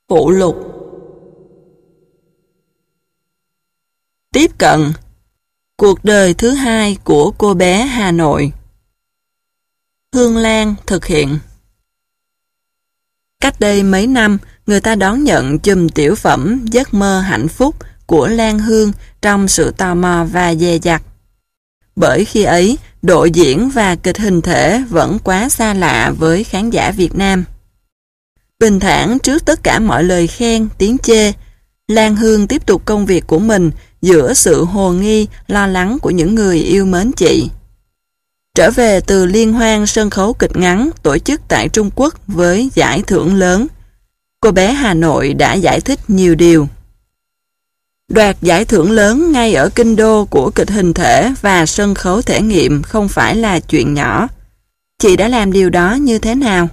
Phụ lục. Tiếp cận. Cuộc đời thứ hai của cô bé Hà Nội. Hương Lan thực hiện. Cách đây mấy năm, người ta đón nhận chùm tiểu phẩm Giấc mơ hạnh phúc của Lan Hương trong sự tò mò và dè dặt. Bởi khi ấy, độ diễn và kịch hình thể vẫn quá xa lạ với khán giả Việt Nam. Bình thản trước tất cả mọi lời khen, tiếng chê, Lan Hương tiếp tục công việc của mình giữa sự hồ nghi, lo lắng của những người yêu mến chị. Trở về từ liên hoan sân khấu kịch ngắn tổ chức tại Trung Quốc với giải thưởng lớn, cô bé Hà Nội đã giải thích nhiều điều. Đoạt giải thưởng lớn ngay ở kinh đô của kịch hình thể và sân khấu thể nghiệm không phải là chuyện nhỏ. Chị đã làm điều đó như thế nào?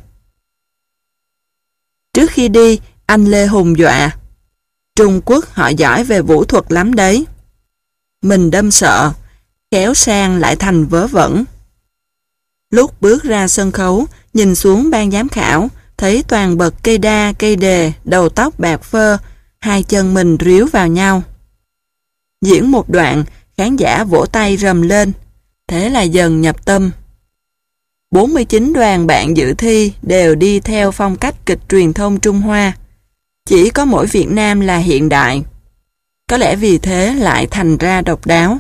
Trước khi đi, anh Lê Hùng dọa: Trung Quốc họ giỏi về vũ thuật lắm đấy. Mình đâm sợ, khéo sang lại thành vớ vẩn. Lúc bước ra sân khấu, nhìn xuống ban giám khảo, thấy toàn bậc cây đa, cây đề, đầu tóc bạc phơ, hai chân mình ríu vào nhau. Diễn một đoạn, khán giả vỗ tay rầm lên, thế là dần nhập tâm. 49 đoàn bạn dự thi đều đi theo phong cách kịch truyền thông Trung Hoa. Chỉ có mỗi Việt Nam là hiện đại. Có lẽ vì thế lại thành ra độc đáo.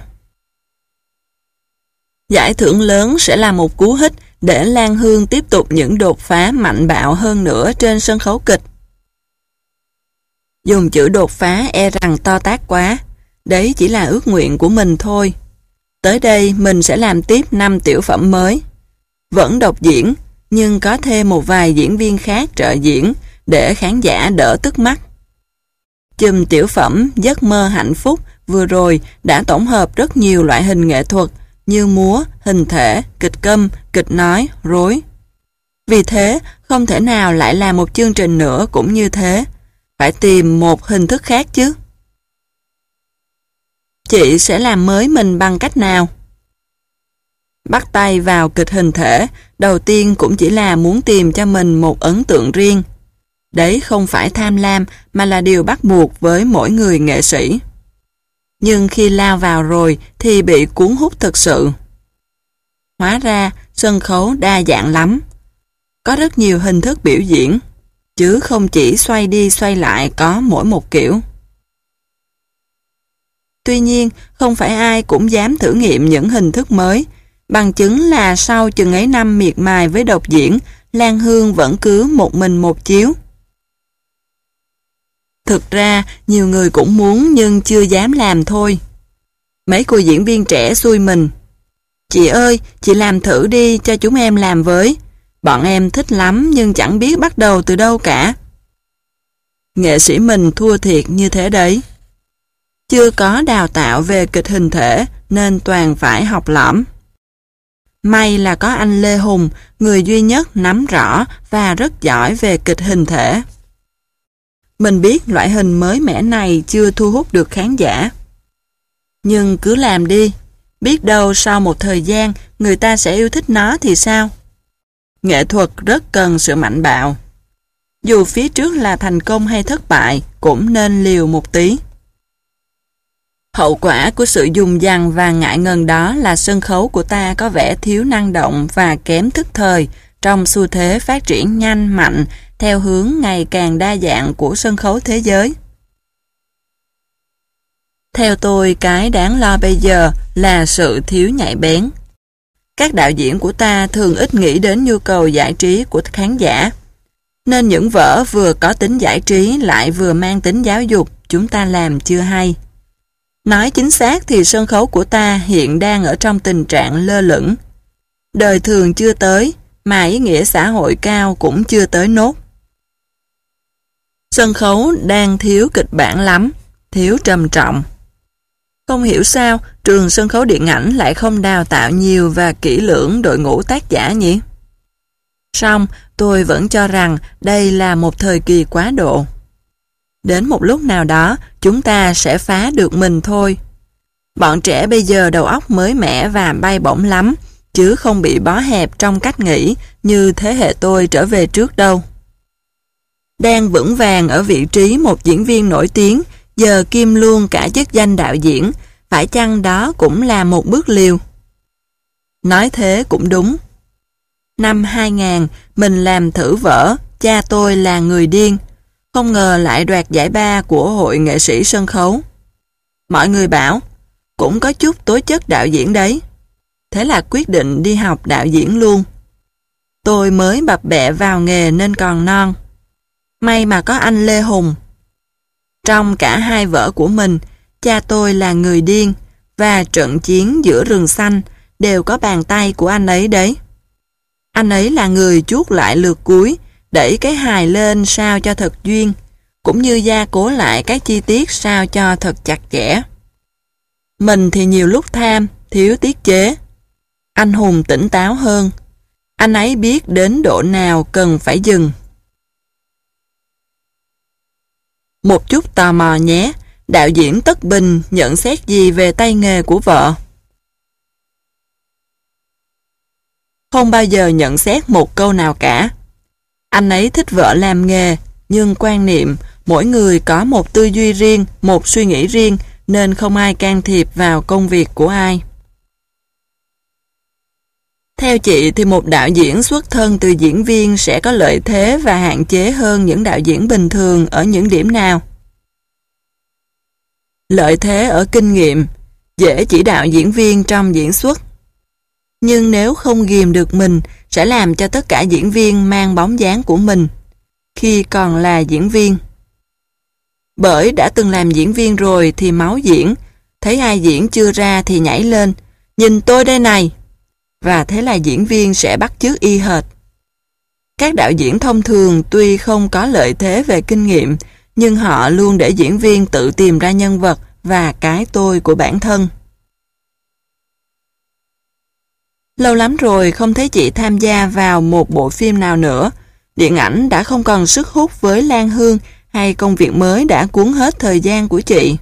Giải thưởng lớn sẽ là một cú hích để Lan Hương tiếp tục những đột phá mạnh bạo hơn nữa trên sân khấu kịch. Dùng chữ đột phá e rằng to tát quá. Đấy chỉ là ước nguyện của mình thôi. Tới đây mình sẽ làm tiếp 5 tiểu phẩm mới. Vẫn độc diễn, nhưng có thêm một vài diễn viên khác trợ diễn để khán giả đỡ tức mắt. Chùm tiểu phẩm Giấc mơ hạnh phúc vừa rồi đã tổng hợp rất nhiều loại hình nghệ thuật như múa, hình thể, kịch câm, kịch nói, rối. Vì thế, không thể nào lại làm một chương trình nữa cũng như thế. Phải tìm một hình thức khác chứ. Chị sẽ làm mới mình bằng cách nào? Bắt tay vào kịch hình thể, đầu tiên cũng chỉ là muốn tìm cho mình một ấn tượng riêng. Đấy không phải tham lam mà là điều bắt buộc với mỗi người nghệ sĩ. Nhưng khi lao vào rồi thì bị cuốn hút thực sự. Hóa ra sân khấu đa dạng lắm. Có rất nhiều hình thức biểu diễn, chứ không chỉ xoay đi xoay lại có mỗi một kiểu. Tuy nhiên, không phải ai cũng dám thử nghiệm những hình thức mới. Bằng chứng là sau chừng ấy năm miệt mài với độc diễn, Lan Hương vẫn cứ một mình một chiếu. Thực ra, nhiều người cũng muốn nhưng chưa dám làm thôi. Mấy cô diễn viên trẻ xui mình. Chị ơi, chị làm thử đi cho chúng em làm với. Bọn em thích lắm nhưng chẳng biết bắt đầu từ đâu cả. Nghệ sĩ mình thua thiệt như thế đấy. Chưa có đào tạo về kịch hình thể nên toàn phải học lỏm. May là có anh Lê Hùng, người duy nhất nắm rõ và rất giỏi về kịch hình thể. Mình biết loại hình mới mẻ này chưa thu hút được khán giả. Nhưng cứ làm đi, biết đâu sau một thời gian người ta sẽ yêu thích nó thì sao? Nghệ thuật rất cần sự mạnh bạo. Dù phía trước là thành công hay thất bại, cũng nên liều một tí. Hậu quả của sự dùng dằng và ngại ngần đó là sân khấu của ta có vẻ thiếu năng động và kém thức thời trong xu thế phát triển nhanh mạnh theo hướng ngày càng đa dạng của sân khấu thế giới. Theo tôi, cái đáng lo bây giờ là sự thiếu nhạy bén. Các đạo diễn của ta thường ít nghĩ đến nhu cầu giải trí của khán giả, nên những vở vừa có tính giải trí lại vừa mang tính giáo dục chúng ta làm chưa hay. Nói chính xác thì sân khấu của ta hiện đang ở trong tình trạng lơ lửng. Đời thường chưa tới, mà ý nghĩa xã hội cao cũng chưa tới nốt. Sân khấu đang thiếu kịch bản lắm, thiếu trầm trọng. Không hiểu sao trường sân khấu điện ảnh lại không đào tạo nhiều và kỹ lưỡng đội ngũ tác giả nhỉ? Song tôi vẫn cho rằng đây là một thời kỳ quá độ. Đến một lúc nào đó chúng ta sẽ phá được mình thôi. Bọn trẻ bây giờ đầu óc mới mẻ và bay bổng lắm, chứ không bị bó hẹp trong cách nghĩ như thế hệ tôi trở về trước đâu. đang vững vàng ở vị trí một diễn viên nổi tiếng, giờ kiêm luôn cả chức danh đạo diễn, phải chăng đó cũng là một bước liều? Nói thế cũng đúng. Năm 2000, mình làm thử vở Cha tôi là người điên, không ngờ lại đoạt giải ba của Hội nghệ sĩ sân khấu. Mọi người bảo, cũng có chút tố chất đạo diễn đấy. Thế là quyết định đi học đạo diễn luôn. Tôi mới bập bẹ vào nghề nên còn non. May mà có anh Lê Hùng. Trong cả hai vở của mình, Cha tôi là người điên và Trận chiến giữa rừng xanh đều có bàn tay của anh ấy đấy. Anh ấy là người chuốt lại lượt cuối, đẩy cái hài lên sao cho thật duyên, cũng như gia cố lại các chi tiết sao cho thật chặt chẽ. Mình thì nhiều lúc tham, thiếu tiết chế. Anh Hùng tỉnh táo hơn. Anh ấy biết đến độ nào cần phải dừng. Một chút tò mò nhé, đạo diễn Tất Bình nhận xét gì về tay nghề của vợ? Không bao giờ nhận xét một câu nào cả. Anh ấy thích vợ làm nghề, nhưng quan niệm mỗi người có một tư duy riêng, một suy nghĩ riêng, nên không ai can thiệp vào công việc của ai. Theo chị thì một đạo diễn xuất thân từ diễn viên sẽ có lợi thế và hạn chế hơn những đạo diễn bình thường ở những điểm nào? Lợi thế ở kinh nghiệm, dễ chỉ đạo diễn viên trong diễn xuất. Nhưng nếu không ghìm được mình, sẽ làm cho tất cả diễn viên mang bóng dáng của mình khi còn là diễn viên. Bởi đã từng làm diễn viên rồi thì máu diễn, thấy ai diễn chưa ra thì nhảy lên, nhìn tôi đây này. Và thế là diễn viên sẽ bắt chước y hệt. Các đạo diễn thông thường tuy không có lợi thế về kinh nghiệm, nhưng họ luôn để diễn viên tự tìm ra nhân vật và cái tôi của bản thân. Lâu lắm rồi không thấy chị tham gia vào một bộ phim nào nữa. Điện ảnh đã không còn sức hút với Lan Hương hay công việc mới đã cuốn hết thời gian của chị.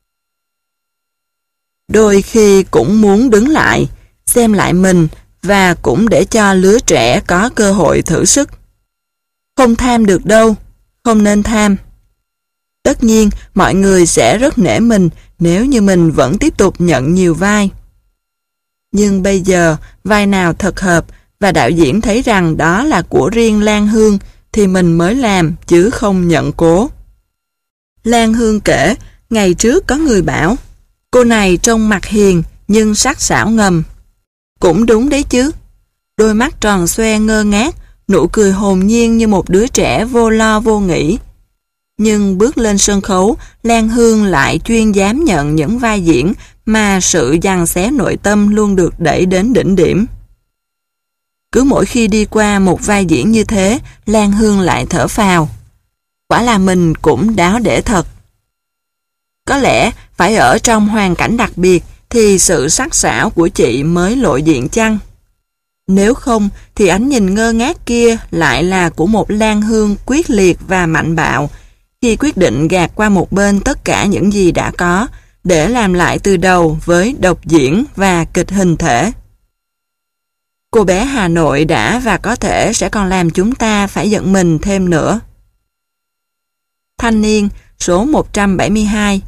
Đôi khi cũng muốn đứng lại, xem lại mình và cũng để cho lứa trẻ có cơ hội thử sức. Không tham được đâu, không nên tham. Tất nhiên mọi người sẽ rất nể mình nếu như mình vẫn tiếp tục nhận nhiều vai. Nhưng bây giờ vai nào thật hợp và đạo diễn thấy rằng đó là của riêng Lan Hương thì mình mới làm chứ không nhận cố. Lan Hương kể, ngày trước có người bảo, cô này trông mặt hiền nhưng sắc sảo ngầm. Cũng đúng đấy chứ. Đôi mắt tròn xoe ngơ ngác, nụ cười hồn nhiên như một đứa trẻ vô lo vô nghĩ. Nhưng bước lên sân khấu, Lan Hương lại chuyên dám nhận những vai diễn mà sự giằng xé nội tâm luôn được đẩy đến đỉnh điểm. Cứ mỗi khi đi qua một vai diễn như thế, Lan Hương lại thở phào. Quả là mình cũng đáo để thật. Có lẽ phải ở trong hoàn cảnh đặc biệt thì sự sắc sảo của chị mới lộ diện chăng? Nếu không thì ánh nhìn ngơ ngác kia lại là của một Lan Hương quyết liệt và mạnh bạo khi quyết định gạt qua một bên tất cả những gì đã có để làm lại từ đầu với độc diễn và kịch hình thể. Cô bé Hà Nội đã và có thể sẽ còn làm chúng ta phải giận mình thêm nữa. Thanh niên số 172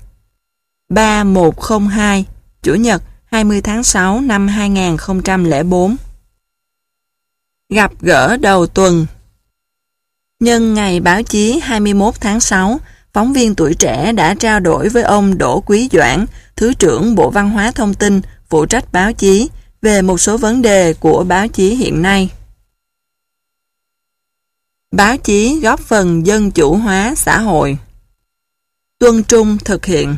3102 Chủ nhật 20 tháng 6 năm 2004. Gặp gỡ đầu tuần. Nhân ngày báo chí 21 tháng 6, phóng viên Tuổi Trẻ đã trao đổi với ông Đỗ Quý Doãn, Thứ trưởng Bộ Văn hóa Thông tin, phụ trách báo chí, về một số vấn đề của báo chí hiện nay. Báo chí góp phần dân chủ hóa xã hội. Tuân Trung thực hiện.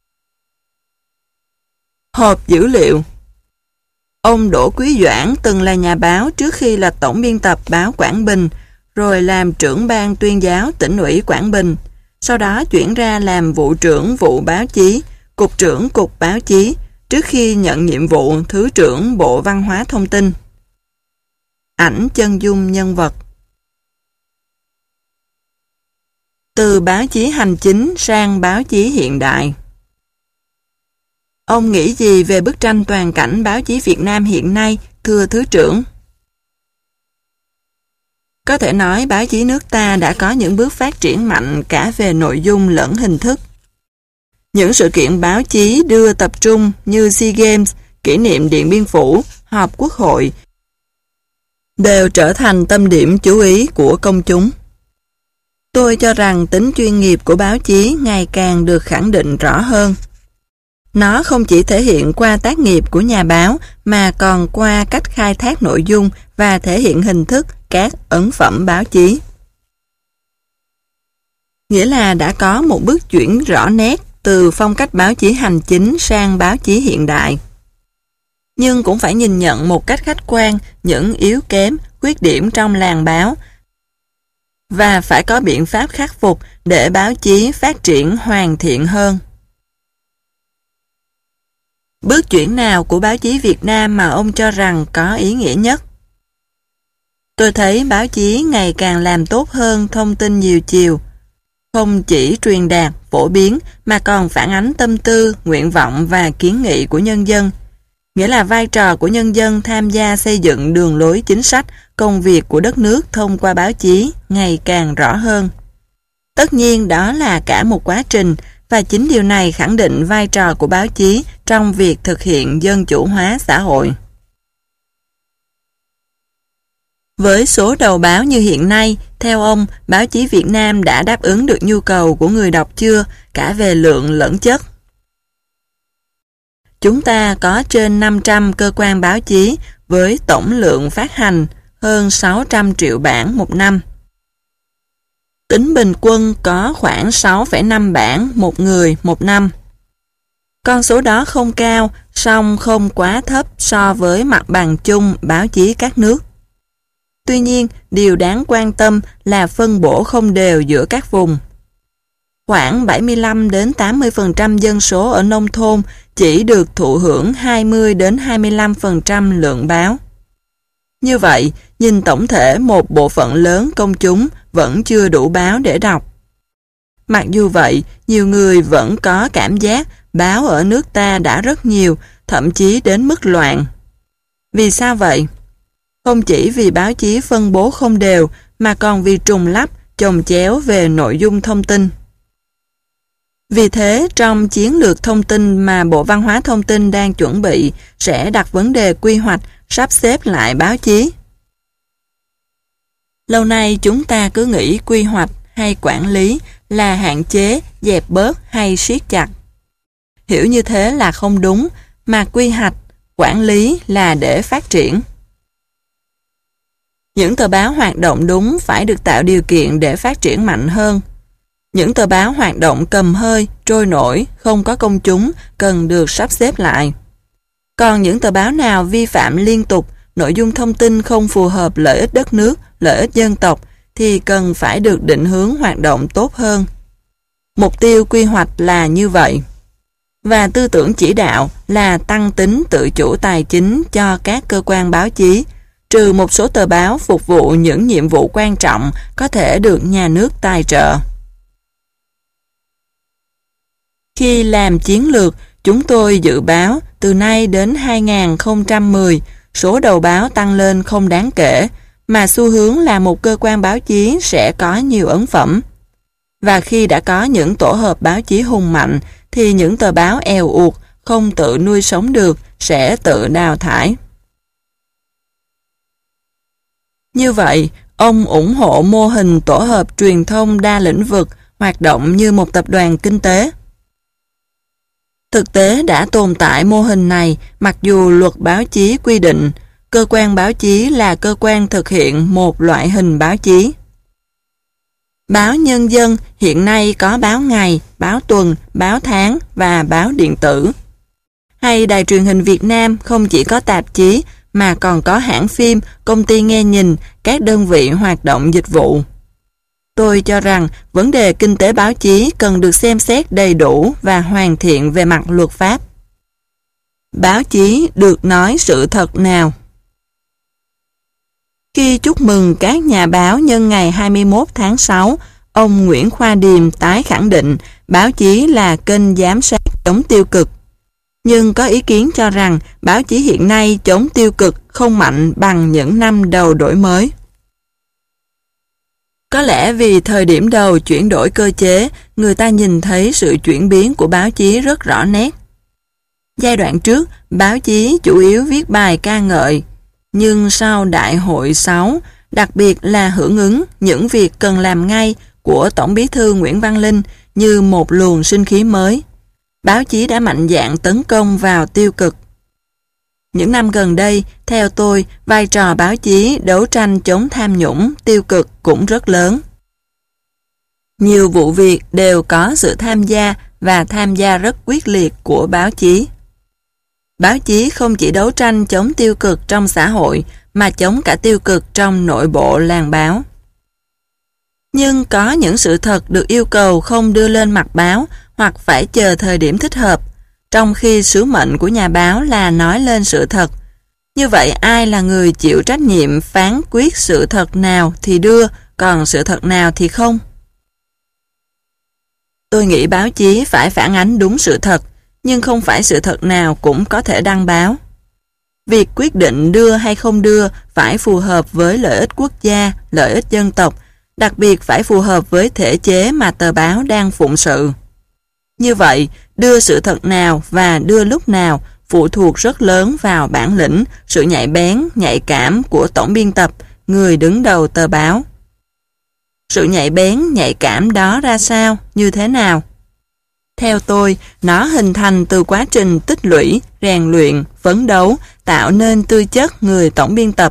Hộp dữ liệu. Ông Đỗ Quý Doãn từng là nhà báo trước khi là tổng biên tập báo Quảng Bình, rồi làm trưởng ban tuyên giáo tỉnh ủy Quảng Bình, sau đó chuyển ra làm vụ trưởng vụ báo chí, cục trưởng cục báo chí, trước khi nhận nhiệm vụ Thứ trưởng Bộ Văn hóa Thông tin. Ảnh chân dung nhân vật. Từ báo chí hành chính sang báo chí hiện đại. Ông nghĩ gì về bức tranh toàn cảnh báo chí Việt Nam hiện nay, thưa Thứ trưởng? Có thể nói báo chí nước ta đã có những bước phát triển mạnh cả về nội dung lẫn hình thức. Những sự kiện báo chí đưa tập trung như SEA Games, kỷ niệm Điện Biên Phủ, họp Quốc hội đều trở thành tâm điểm chú ý của công chúng. Tôi cho rằng tính chuyên nghiệp của báo chí ngày càng được khẳng định rõ hơn. Nó không chỉ thể hiện qua tác nghiệp của nhà báo mà còn qua cách khai thác nội dung và thể hiện hình thức các ấn phẩm báo chí. Nghĩa là đã có một bước chuyển rõ nét từ phong cách báo chí hành chính sang báo chí hiện đại. Nhưng cũng phải nhìn nhận một cách khách quan những yếu kém, khuyết điểm trong làng báo và phải có biện pháp khắc phục để báo chí phát triển hoàn thiện hơn. Bước chuyển nào của báo chí Việt Nam mà ông cho rằng có ý nghĩa nhất? Tôi thấy báo chí ngày càng làm tốt hơn thông tin nhiều chiều, không chỉ truyền đạt, phổ biến mà còn phản ánh tâm tư, nguyện vọng và kiến nghị của nhân dân. Nghĩa là vai trò của nhân dân tham gia xây dựng đường lối chính sách, công việc của đất nước thông qua báo chí ngày càng rõ hơn. Tất nhiên đó là cả một quá trình và chính điều này khẳng định vai trò của báo chí trong việc thực hiện dân chủ hóa xã hội. Với số đầu báo như hiện nay, theo ông, báo chí Việt Nam đã đáp ứng được nhu cầu của người đọc chưa, cả về lượng lẫn chất? Chúng ta có trên 500 cơ quan báo chí với tổng lượng phát hành hơn 600 triệu bản một năm. Tính bình quân có khoảng 6,5 bản một người một năm. Con số đó không cao, song không quá thấp so với mặt bằng chung báo chí các nước. Tuy nhiên, điều đáng quan tâm là phân bổ không đều giữa các vùng. Khoảng 75 đến 80% dân số ở nông thôn chỉ được thụ hưởng 20 đến 25% lượng báo. Như vậy, nhìn tổng thể một bộ phận lớn công chúng vẫn chưa đủ báo để đọc. Mặc dù vậy, nhiều người vẫn có cảm giác báo ở nước ta đã rất nhiều, thậm chí đến mức loạn. Vì sao vậy? Không chỉ vì báo chí phân bố không đều, mà còn vì trùng lắp, chồng chéo về nội dung thông tin. Vì thế, trong chiến lược thông tin mà Bộ Văn hóa Thông tin đang chuẩn bị sẽ đặt vấn đề quy hoạch, sắp xếp lại báo chí. Lâu nay chúng ta cứ nghĩ quy hoạch hay quản lý là hạn chế, dẹp bớt hay siết chặt. Hiểu như thế là không đúng, mà quy hoạch, quản lý là để phát triển. Những tờ báo hoạt động đúng phải được tạo điều kiện để phát triển mạnh hơn. Những tờ báo hoạt động cầm hơi, trôi nổi, không có công chúng cần được sắp xếp lại. Còn những tờ báo nào vi phạm liên tục, nội dung thông tin không phù hợp lợi ích đất nước, lợi ích dân tộc thì cần phải được định hướng hoạt động tốt hơn. Mục tiêu quy hoạch là như vậy. Và tư tưởng chỉ đạo là tăng tính tự chủ tài chính cho các cơ quan báo chí, trừ một số tờ báo phục vụ những nhiệm vụ quan trọng có thể được nhà nước tài trợ. Khi làm chiến lược, chúng tôi dự báo từ nay đến 2010, số đầu báo tăng lên không đáng kể, mà xu hướng là một cơ quan báo chí sẽ có nhiều ấn phẩm. Và khi đã có những tổ hợp báo chí hùng mạnh, thì những tờ báo èo uột, không tự nuôi sống được, sẽ tự đào thải. Như vậy, ông ủng hộ mô hình tổ hợp truyền thông đa lĩnh vực hoạt động như một tập đoàn kinh tế. Thực tế đã tồn tại mô hình này mặc dù luật báo chí quy định cơ quan báo chí là cơ quan thực hiện một loại hình báo chí. Báo Nhân dân hiện nay có báo ngày, báo tuần, báo tháng và báo điện tử. Hay Đài truyền hình Việt Nam không chỉ có tạp chí mà còn có hãng phim, công ty nghe nhìn, các đơn vị hoạt động dịch vụ. Tôi cho rằng vấn đề kinh tế báo chí cần được xem xét đầy đủ và hoàn thiện về mặt luật pháp. Báo chí được nói sự thật nào? Khi chúc mừng các nhà báo nhân ngày 21 tháng 6, ông Nguyễn Khoa Điềm tái khẳng định báo chí là kênh giám sát chống tiêu cực. Nhưng có ý kiến cho rằng báo chí hiện nay chống tiêu cực không mạnh bằng những năm đầu đổi mới. Có lẽ vì thời điểm đầu chuyển đổi cơ chế, người ta nhìn thấy sự chuyển biến của báo chí rất rõ nét. Giai đoạn trước, báo chí chủ yếu viết bài ca ngợi, nhưng sau Đại hội 6, đặc biệt là hưởng ứng những việc cần làm ngay của Tổng Bí thư Nguyễn Văn Linh như một luồng sinh khí mới, báo chí đã mạnh dạn tấn công vào tiêu cực. Những năm gần đây, theo tôi, vai trò báo chí đấu tranh chống tham nhũng, tiêu cực cũng rất lớn. Nhiều vụ việc đều có sự tham gia và tham gia rất quyết liệt của báo chí. Báo chí không chỉ đấu tranh chống tiêu cực trong xã hội mà chống cả tiêu cực trong nội bộ làng báo. Nhưng có những sự thật được yêu cầu không đưa lên mặt báo hoặc phải chờ thời điểm thích hợp, trong khi sứ mệnh của nhà báo là nói lên sự thật. Như vậy ai là người chịu trách nhiệm phán quyết sự thật nào thì đưa, còn sự thật nào thì không? Tôi nghĩ báo chí phải phản ánh đúng sự thật, nhưng không phải sự thật nào cũng có thể đăng báo. Việc quyết định đưa hay không đưa phải phù hợp với lợi ích quốc gia, lợi ích dân tộc, đặc biệt phải phù hợp với thể chế mà tờ báo đang phụng sự. Như vậy, đưa sự thật nào và đưa lúc nào phụ thuộc rất lớn vào bản lĩnh, sự nhạy bén, nhạy cảm của tổng biên tập, người đứng đầu tờ báo. Sự nhạy bén, nhạy cảm đó ra sao, như thế nào? Theo tôi, nó hình thành từ quá trình tích lũy, rèn luyện, phấn đấu, tạo nên tư chất người tổng biên tập.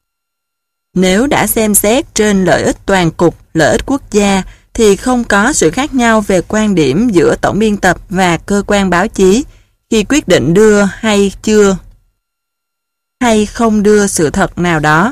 Nếu đã xem xét trên lợi ích toàn cục, lợi ích quốc gia, thì không có sự khác nhau về quan điểm giữa tổng biên tập và cơ quan báo chí khi quyết định đưa hay chưa, hay không đưa sự thật nào đó.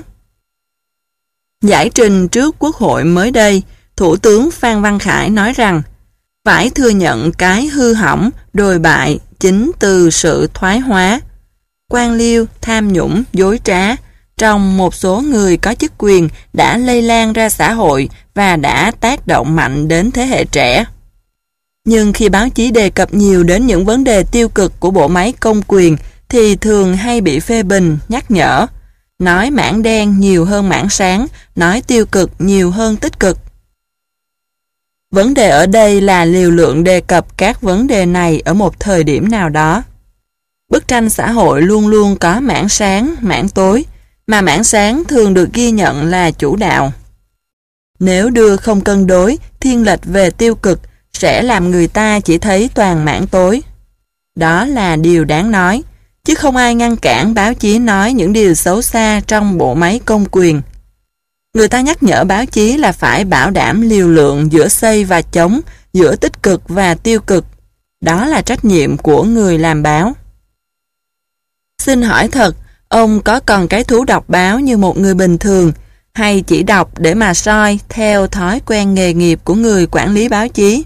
Giải trình trước Quốc hội mới đây, Thủ tướng Phan Văn Khải nói rằng phải thừa nhận cái hư hỏng, đồi bại chính từ sự thoái hóa, quan liêu, tham nhũng, dối trá trong một số người có chức quyền đã lây lan ra xã hội và đã tác động mạnh đến thế hệ trẻ. Nhưng khi báo chí đề cập nhiều đến những vấn đề tiêu cực của bộ máy công quyền thì thường hay bị phê bình, nhắc nhở, nói mảng đen nhiều hơn mảng sáng, nói tiêu cực nhiều hơn tích cực. Vấn đề ở đây là liều lượng đề cập các vấn đề này ở một thời điểm nào đó. Bức tranh xã hội luôn luôn có mảng sáng, mảng tối, mà mảng sáng thường được ghi nhận là chủ đạo. Nếu đưa không cân đối, thiên lệch về tiêu cực sẽ làm người ta chỉ thấy toàn mảng tối. Đó là điều đáng nói, chứ không ai ngăn cản báo chí nói những điều xấu xa trong bộ máy công quyền. Người ta nhắc nhở báo chí là phải bảo đảm liều lượng giữa xây và chống, giữa tích cực và tiêu cực. Đó là trách nhiệm của người làm báo. Xin hỏi thật, ông có còn cái thú đọc báo như một người bình thường, hay chỉ đọc để mà soi theo thói quen nghề nghiệp của người quản lý báo chí?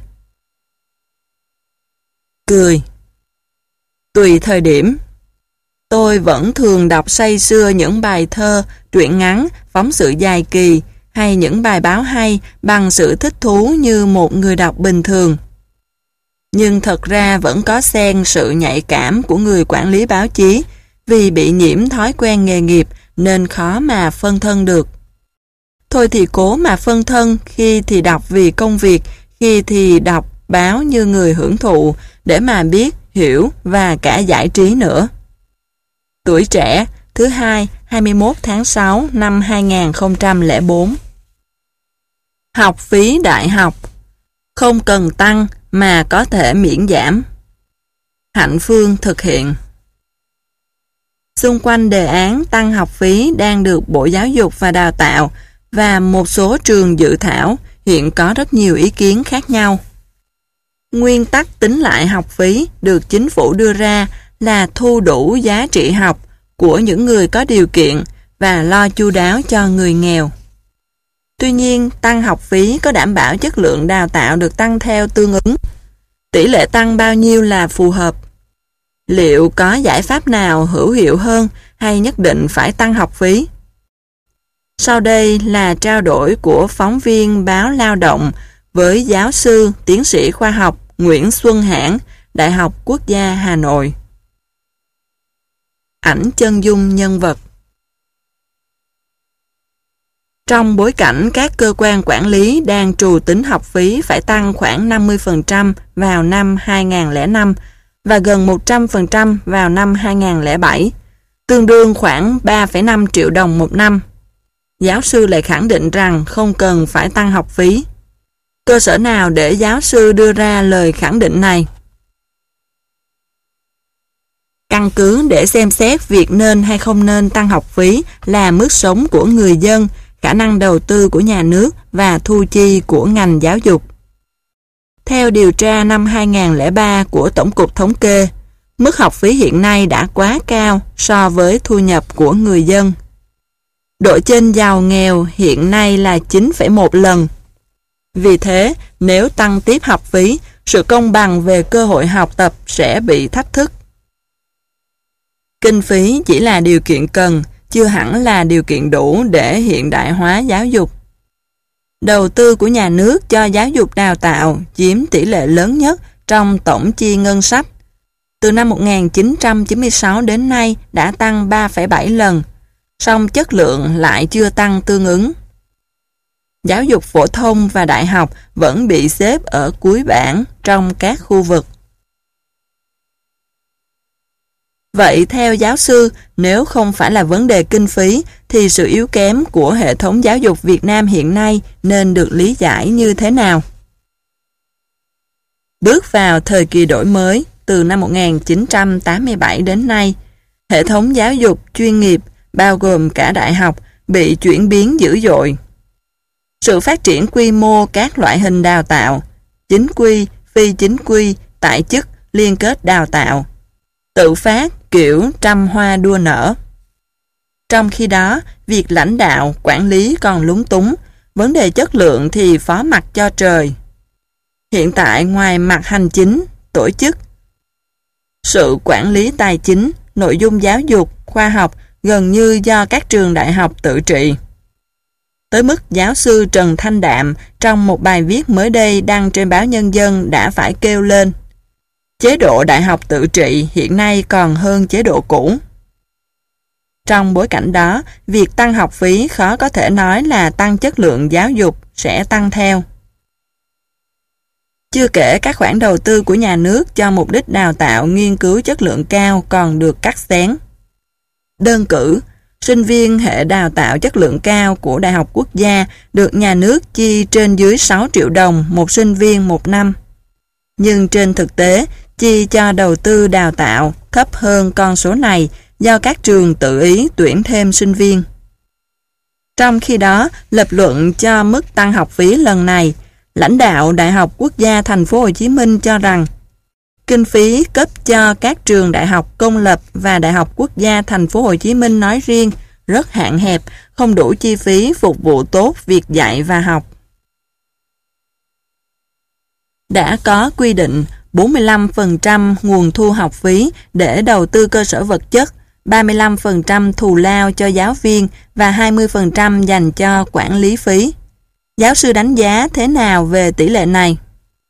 Cười. Tùy thời điểm. Tôi vẫn thường đọc say sưa những bài thơ, truyện ngắn, phóng sự dài kỳ hay những bài báo hay bằng sự thích thú như một người đọc bình thường. Nhưng thật ra vẫn có xen sự nhạy cảm của người quản lý báo chí vì bị nhiễm thói quen nghề nghiệp nên khó mà phân thân được. Thôi thì cố mà phân thân, khi thì đọc vì công việc, khi thì đọc báo như người hưởng thụ để mà biết, hiểu và cả giải trí nữa. Tuổi Trẻ, thứ hai, 21 tháng 6 năm 2004. Học phí đại học không cần tăng mà có thể miễn giảm. Hạnh Phương thực hiện. Xung quanh đề án tăng học phí đang được Bộ Giáo dục và Đào tạo và một số trường dự thảo hiện có rất nhiều ý kiến khác nhau. Nguyên tắc tính lại học phí được chính phủ đưa ra là thu đủ giá trị học của những người có điều kiện và lo chu đáo cho người nghèo. Tuy nhiên, tăng học phí có đảm bảo chất lượng đào tạo được tăng theo tương ứng. Tỷ lệ tăng bao nhiêu là phù hợp? Liệu có giải pháp nào hữu hiệu hơn hay nhất định phải tăng học phí? Sau đây là trao đổi của phóng viên báo Lao động với giáo sư, tiến sĩ khoa học Nguyễn Xuân Hãn, Đại học Quốc gia Hà Nội. Ảnh chân dung nhân vật. Trong bối cảnh các cơ quan quản lý đang trù tính học phí phải tăng khoảng 50% vào năm 2005 và gần 100% vào năm 2007, tương đương khoảng 3,5 triệu đồng một năm. Giáo sư lại khẳng định rằng không cần phải tăng học phí. Cơ sở nào để giáo sư đưa ra lời khẳng định này? Căn cứ để xem xét việc nên hay không nên tăng học phí là mức sống của người dân, khả năng đầu tư của nhà nước và thu chi của ngành giáo dục. Theo điều tra năm 2003 của Tổng cục Thống kê, mức học phí hiện nay đã quá cao so với thu nhập của người dân. Độ chênh giàu nghèo hiện nay là 9,1 lần. Vì thế, nếu tăng tiếp học phí, sự công bằng về cơ hội học tập sẽ bị thách thức. Kinh phí chỉ là điều kiện cần, chưa hẳn là điều kiện đủ để hiện đại hóa giáo dục. Đầu tư của nhà nước cho giáo dục đào tạo chiếm tỷ lệ lớn nhất trong tổng chi ngân sách. Từ năm 1996 đến nay đã tăng 3,7 lần, song chất lượng lại chưa tăng tương ứng. Giáo dục phổ thông và đại học vẫn bị xếp ở cuối bảng trong các khu vực. Vậy theo giáo sư, nếu không phải là vấn đề kinh phí, thì sự yếu kém của hệ thống giáo dục Việt Nam hiện nay nên được lý giải như thế nào? Bước vào thời kỳ đổi mới, từ năm 1987 đến nay, hệ thống giáo dục chuyên nghiệp, bao gồm cả đại học, bị chuyển biến dữ dội. Sự phát triển quy mô các loại hình đào tạo, chính quy, phi chính quy, tại chức, liên kết đào tạo, tự phát, kiểu trăm hoa đua nở. Trong khi đó, việc lãnh đạo, quản lý còn lúng túng, vấn đề chất lượng thì phó mặc cho trời. Hiện tại ngoài mặt hành chính, tổ chức, sự quản lý tài chính, nội dung giáo dục, khoa học gần như do các trường đại học tự trị. Tới mức giáo sư Trần Thanh Đạm trong một bài viết mới đây đăng trên báo Nhân dân đã phải kêu lên: chế độ đại học tự trị hiện nay còn hơn chế độ cũ. Trong bối cảnh đó, việc tăng học phí khó có thể nói là tăng chất lượng giáo dục sẽ tăng theo. Chưa kể các khoản đầu tư của nhà nước cho mục đích đào tạo nghiên cứu chất lượng cao còn được cắt xén. Đơn cử, sinh viên hệ đào tạo chất lượng cao của Đại học Quốc gia được nhà nước chi trên dưới 6 triệu đồng một sinh viên một năm. Nhưng trên thực tế, chi cho đầu tư đào tạo thấp hơn con số này do các trường tự ý tuyển thêm sinh viên. Trong khi đó, lập luận cho mức tăng học phí lần này, lãnh đạo Đại học Quốc gia Thành phố Hồ Chí Minh cho rằng kinh phí cấp cho các trường đại học công lập và Đại học Quốc gia Thành phố Hồ Chí Minh nói riêng rất hạn hẹp, không đủ chi phí phục vụ tốt việc dạy và học. Đã có quy định 45% nguồn thu học phí để đầu tư cơ sở vật chất, 35% thù lao cho giáo viên và 20% dành cho quản lý phí. Giáo sư đánh giá thế nào về tỷ lệ này?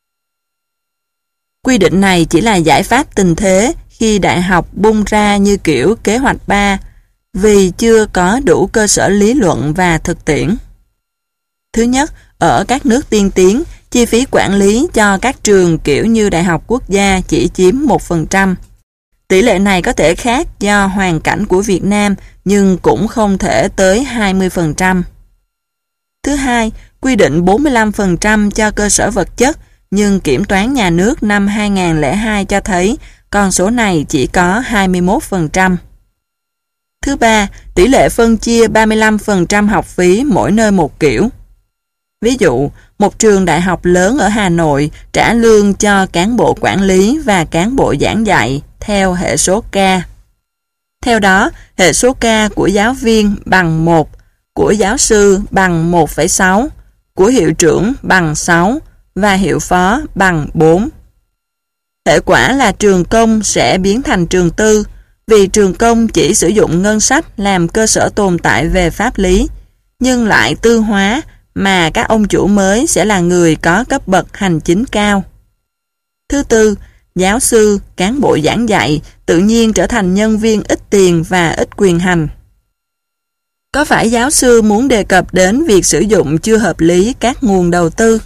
Quy định này chỉ là giải pháp tình thế khi đại học bung ra như kiểu kế hoạch 3, vì chưa có đủ cơ sở lý luận và thực tiễn. Thứ nhất, ở các nước tiên tiến, chi phí quản lý cho các trường kiểu như Đại học Quốc gia chỉ chiếm 1%. Tỷ lệ này có thể khác do hoàn cảnh của Việt Nam, nhưng cũng không thể tới 20%. Thứ hai, quy định 45% cho cơ sở vật chất, nhưng kiểm toán nhà nước năm 2002 cho thấy con số này chỉ có 21%. Thứ ba, tỷ lệ phân chia 35% học phí mỗi nơi một kiểu. Ví dụ, một trường đại học lớn ở Hà Nội trả lương cho cán bộ quản lý và cán bộ giảng dạy theo hệ số K. Theo đó, hệ số K của giáo viên bằng 1, của giáo sư bằng 1,6, của hiệu trưởng bằng 6 và hiệu phó bằng 4. Hệ quả là trường công sẽ biến thành trường tư, vì trường công chỉ sử dụng ngân sách làm cơ sở tồn tại về pháp lý, nhưng lại tư hóa mà các ông chủ mới sẽ là người có cấp bậc hành chính cao. Thứ tư, giáo sư, cán bộ giảng dạy tự nhiên trở thành nhân viên ít tiền và ít quyền hành. Có phải giáo sư muốn đề cập đến việc sử dụng chưa hợp lý các nguồn đầu tư?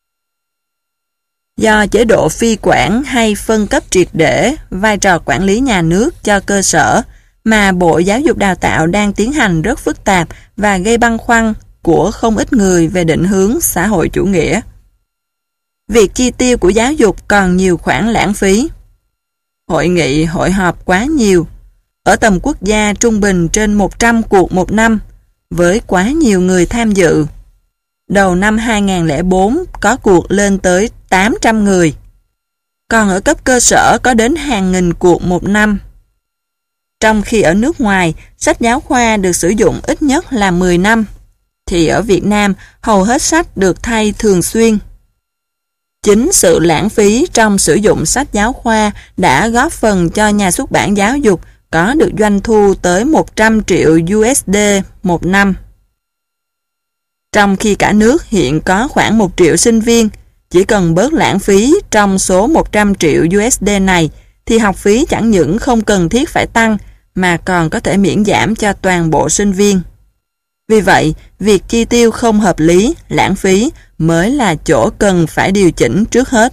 Do chế độ phi quản hay phân cấp triệt để vai trò quản lý nhà nước cho cơ sở mà Bộ Giáo dục Đào tạo đang tiến hành rất phức tạp và gây băn khoăn của không ít người về định hướng xã hội chủ nghĩa. Việc chi tiêu của giáo dục còn nhiều khoản lãng phí. Hội nghị, hội họp quá nhiều. Ở tầm quốc gia trung bình trên 100 cuộc một năm, với quá nhiều người tham dự. Đầu năm 2004 có cuộc lên tới 800 người. Còn ở cấp cơ sở có đến hàng nghìn cuộc một năm. Trong khi ở nước ngoài, sách giáo khoa được sử dụng ít nhất là 10 năm, thì ở Việt Nam hầu hết sách được thay thường xuyên. Chính sự lãng phí trong sử dụng sách giáo khoa đã góp phần cho nhà xuất bản giáo dục có được doanh thu tới 100 triệu USD một năm. Trong khi cả nước hiện có khoảng 1 triệu sinh viên, chỉ cần bớt lãng phí trong số 100 triệu USD này thì học phí chẳng những không cần thiết phải tăng mà còn có thể miễn giảm cho toàn bộ sinh viên. Vì vậy, việc chi tiêu không hợp lý, lãng phí mới là chỗ cần phải điều chỉnh trước hết.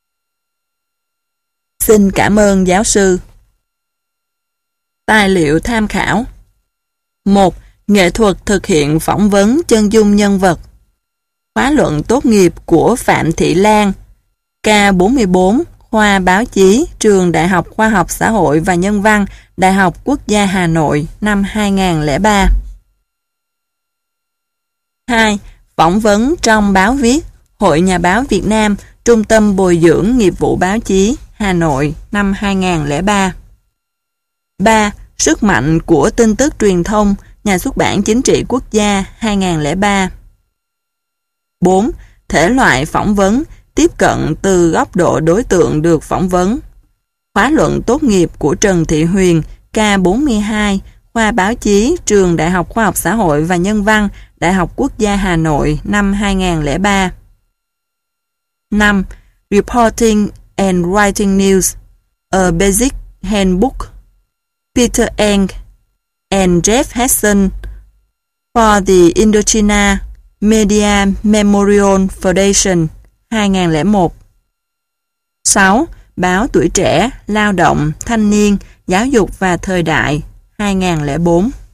Xin cảm ơn giáo sư. Tài liệu tham khảo. 1. Nghệ thuật thực hiện phỏng vấn chân dung nhân vật. Khóa luận tốt nghiệp của Phạm Thị Lan, K44, khoa báo chí, Trường Đại học Khoa học Xã hội và Nhân văn, Đại học Quốc gia Hà Nội, năm 2003. 2. Phỏng vấn trong báo viết, Hội Nhà báo Việt Nam, Trung tâm Bồi dưỡng Nghiệp vụ Báo chí, Hà Nội, năm 2003. 3. Sức mạnh của tin tức truyền thông, Nhà xuất bản Chính trị Quốc gia, 2003. 4. Thể loại phỏng vấn, tiếp cận từ góc độ đối tượng được phỏng vấn. Khóa luận tốt nghiệp của Trần Thị Huyền, K42, khoa báo chí, Trường Đại học Khoa học Xã hội và Nhân văn, Đại học Quốc gia Hà Nội, năm 2003. 5. Reporting and Writing News, A Basic Handbook, Peter Eng and Jeff Hesson for the Indochina Media Memorial Foundation, 2001. 6. Báo Tuổi Trẻ, Lao động, Thanh niên, Giáo dục và Thời đại, 2004.